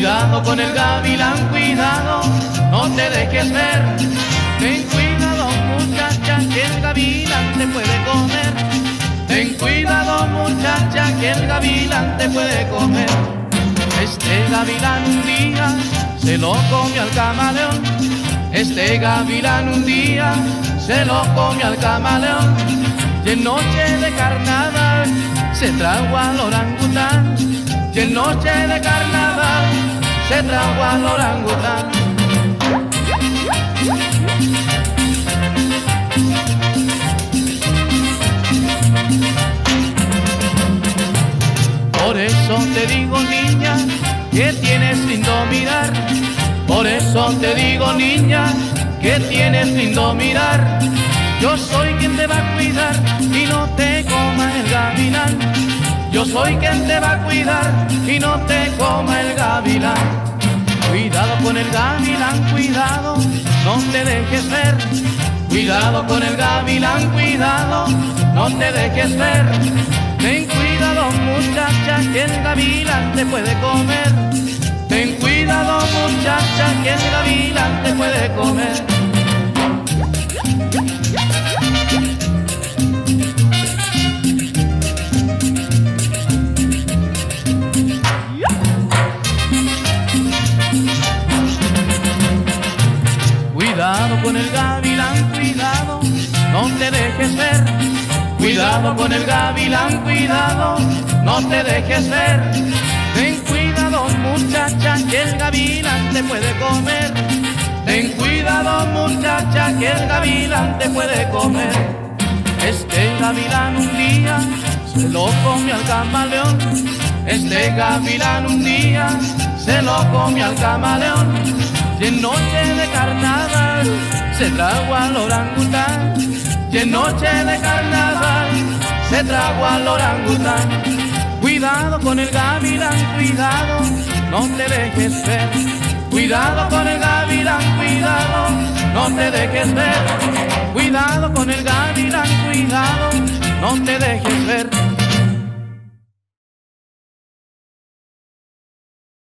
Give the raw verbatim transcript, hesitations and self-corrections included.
Cuidado con el gavilán, cuidado, no te dejes ver. Ten cuidado, muchacha, que el gavilán te puede comer. Ten cuidado, muchacha, que el gavilán te puede comer. Este gavilán un día se lo come al camaleón. Este gavilán un día se lo come al camaleón. Y en noche de carnaval se trajo al orangután. Y en noche de carnaval se trajo al orangután. Por eso te digo, niña, que tienes lindo mirar. Por eso te digo, niña, que tienes lindo mirar. Yo soy quien te va a cuidar y no te coma el gavilán. Yo soy quien te va a cuidar y no te coma el gavilán. Cuidado con el gavilán, cuidado, no te dejes ver. Cuidado con el gavilán, cuidado, no te dejes ver. Ten cuidado, muchacha, que el gavilán te puede comer. Ten cuidado, muchacha, que el gavilán te puede comer. Cuidado con el gavilán, cuidado, no te dejes ver. Cuidado con el gavilán, cuidado, no te dejes ver. Ten cuidado, muchacha, que el gavilán te puede comer. Ten cuidado, muchacha, que el gavilán te puede comer. Este gavilán un día se lo come al camaleón. Este gavilán un día se lo come al camaleón. Y en noche de carnaval se trajo al orangután. Y en noche de carnaval se trajo al orangután. Cuidado con el gavilán, cuidado, no te dejes ver. Cuidado con el gavilán, cuidado, no te dejes ver. Cuidado con el gavilán, cuidado, no te dejes ver.